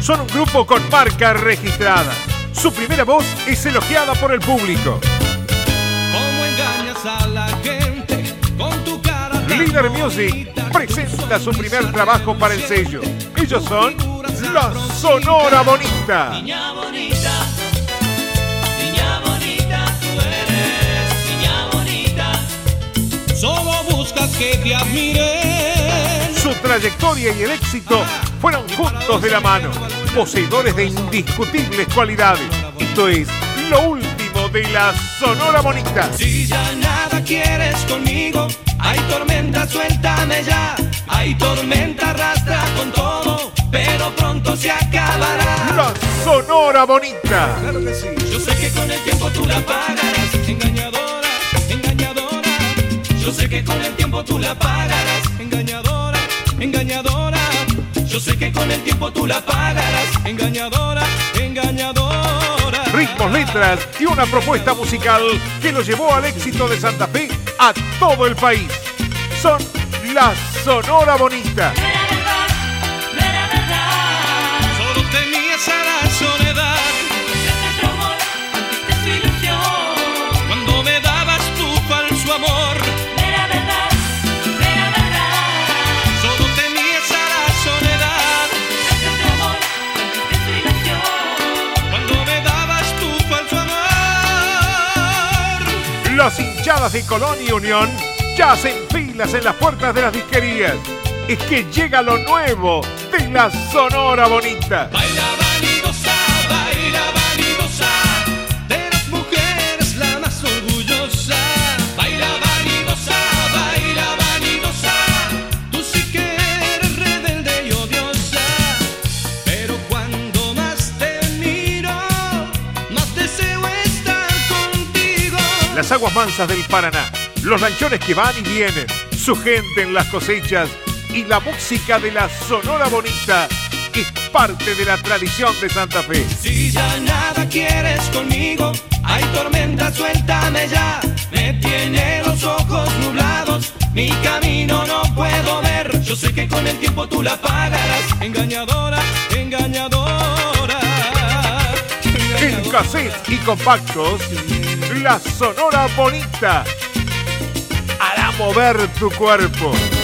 Son un grupo con marca registrada. Su primera voz es elogiada por el público. ¿Cómo engañas a la gente con tu cara? Líder Music presenta su primer trabajo para el sello. Ellos son La Sonora Bonita. Niña bonita, niña bonita, tú eres niña bonita. Solo buscas que te admiren. Su trayectoria y el éxito fueron juntos de la mano, poseedores de indiscutibles cualidades. Esto es lo último de La Sonora Bonita. Si ya nada quieres conmigo, hay tormenta, suéltame ya. Hay tormenta, arrastra con todo, pero pronto se acabará. La Sonora Bonita. Claro que sí. Yo sé que con el tiempo tú la pagarás, engañadora, engañadora. Yo sé que con el tiempo tú la pagarás, engañadora, engañadora. Yo sé que con el tiempo tú la pagarás, engañadora, engañadora. Ritmos, letras y una propuesta musical que lo llevó al éxito de Santa Fe a todo el país. Son La Sonora Bonita. No era verdad. Solo tenías a la soledad. Nuestro amor, antes tu ilusión. Cuando me dabas tu falso amor. No era verdad, no era verdad. Solo tenías a la soledad. Nuestro amor, antes tu ilusión. Cuando me dabas tu falso amor. Las hinchadas de Colón y Unión ya hacen filas en las puertas de las disquerías. Es que llega lo nuevo de La Sonora Bonita. Bailaban y gozaban de las mujeres la más orgullosa. Bailaban y gozaban, tú sí que eres rebelde y odiosa. Pero cuando más te miro, más deseo estar contigo. Las aguas mansas del Paraná, los lanchones que van y vienen, su gente en las cosechas y la música de La Sonora Bonita es parte de la tradición de Santa Fe. Si ya nada quieres conmigo, hay tormenta, suéltame ya. Me tiene los ojos nublados, mi camino no puedo ver. Yo sé que con el tiempo tú la pagarás, engañadora, engañadora. En cassettes y compactos, La Sonora Bonita hará mover tu cuerpo.